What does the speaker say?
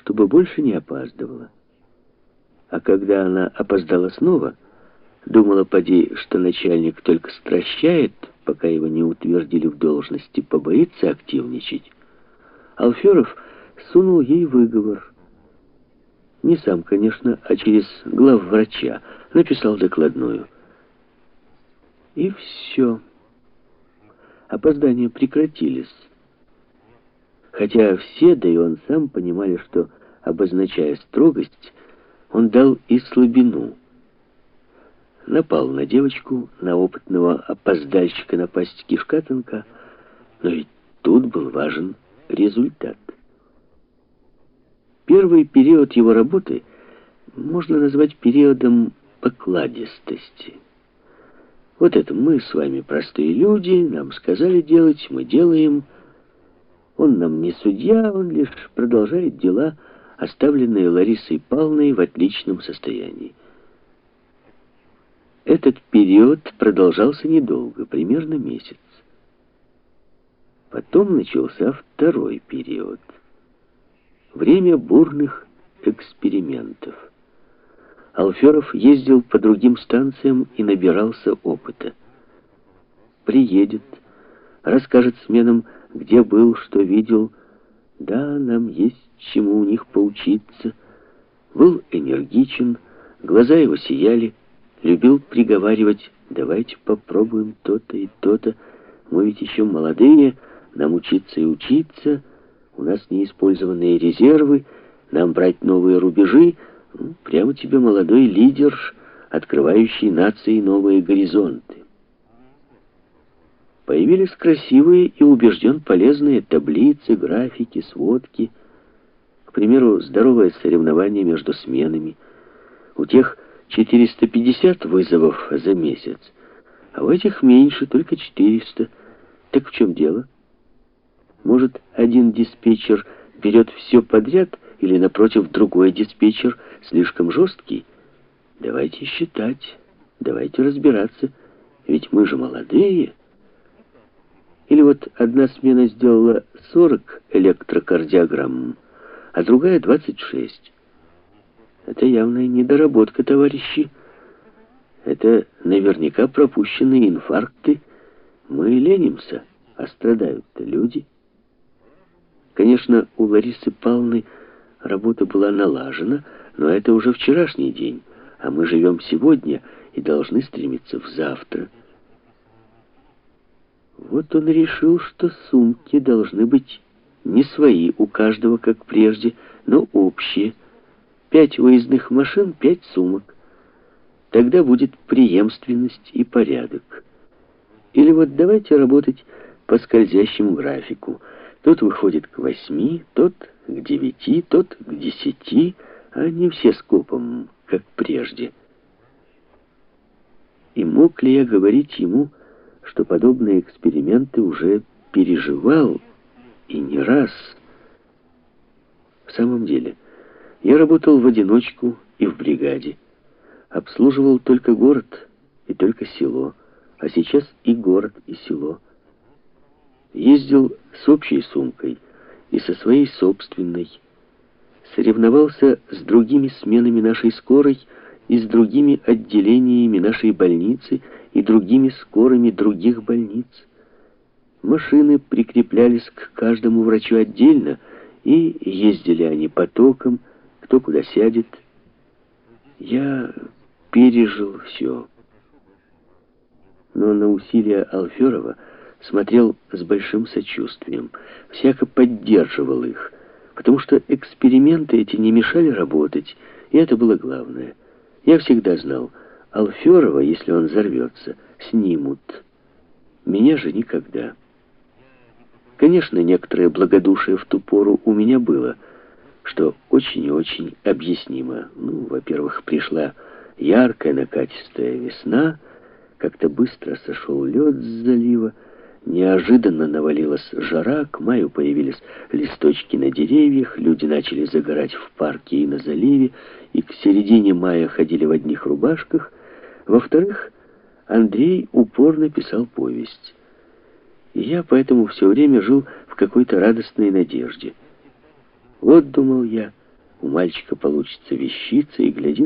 чтобы больше не опаздывала. А когда она опоздала снова, думала, поди, что начальник только стращает, пока его не утвердили в должности, побоится активничать. Алферов сунул ей выговор. Не сам, конечно, а через главврача. Написал докладную. И все. Опоздания прекратились. Хотя все, да и он сам, понимали, что, обозначая строгость, он дал и слабину. Напал на девочку, на опытного опоздальщика на пасть кишка тонка, но ведь тут был важен результат. Первый период его работы можно назвать периодом покладистости. Вот это мы с вами простые люди, нам сказали делать, мы делаем. Он нам не судья, он лишь продолжает дела, оставленные Ларисой Павловной в отличном состоянии. Этот период продолжался недолго, примерно месяц. Потом начался второй период. Время бурных экспериментов. Алферов ездил по другим станциям и набирался опыта. Приедет, расскажет сменам, где был, что видел. Да, нам есть чему у них поучиться. Был энергичен, глаза его сияли, любил приговаривать: давайте попробуем то-то и то-то. Мы ведь еще молодые, нам учиться и учиться. У нас неиспользованные резервы, нам брать новые рубежи. Прямо тебе молодой лидер, открывающий нации новые горизонты. Появились красивые и убежден полезные таблицы, графики, сводки. К примеру, здоровое соревнование между сменами. У тех 450 вызовов за месяц, а у этих меньше, только 400. Так в чем дело? Может, один диспетчер берет все подряд, или, напротив, другой диспетчер слишком жесткий? Давайте считать, давайте разбираться, ведь мы же молодые. Или вот одна смена сделала 40 электрокардиограмм, а другая 26. Это явная недоработка, товарищи. Это наверняка пропущенные инфаркты. Мы ленимся, а страдают-то люди. Конечно, у Ларисы Павловны работа была налажена, но это уже вчерашний день, а мы живем сегодня и должны стремиться в завтра. Вот он решил, что сумки должны быть не свои у каждого, как прежде, но общие. 5 выездных машин, 5 сумок. Тогда будет преемственность и порядок. Или вот давайте работать по скользящему графику. Тот выходит к 8, тот к 9, тот к 10, а не все скопом, как прежде. И мог ли я говорить ему, что подобные эксперименты уже переживал и не раз? В самом деле, я работал в одиночку и в бригаде. Обслуживал только город и только село, а сейчас и город, и село. Ездил с общей сумкой и со своей собственной. Соревновался с другими сменами нашей скорой и с другими отделениями нашей больницы и другими скорыми других больниц. Машины прикреплялись к каждому врачу отдельно, и ездили они потоком, кто куда сядет. Я пережил все. Но на усилия Алферова смотрел с большим сочувствием, всяко поддерживал их, потому что эксперименты эти не мешали работать, и это было главное. Я всегда знал, Алферова, если он взорвется, снимут. Меня же никогда. Конечно, некоторое благодушие в ту пору у меня было, что очень и очень объяснимо. Во-первых, пришла яркая накатистая весна, как-то быстро сошел лед с залива, неожиданно навалилась жара, к маю появились листочки на деревьях, люди начали загорать в парке и на заливе, и к середине мая ходили в одних рубашках. Во-вторых, Андрей упорно писал повесть. И я поэтому все время жил в какой-то радостной надежде. Вот, думал я, у мальчика получится вещица, и, глядишь,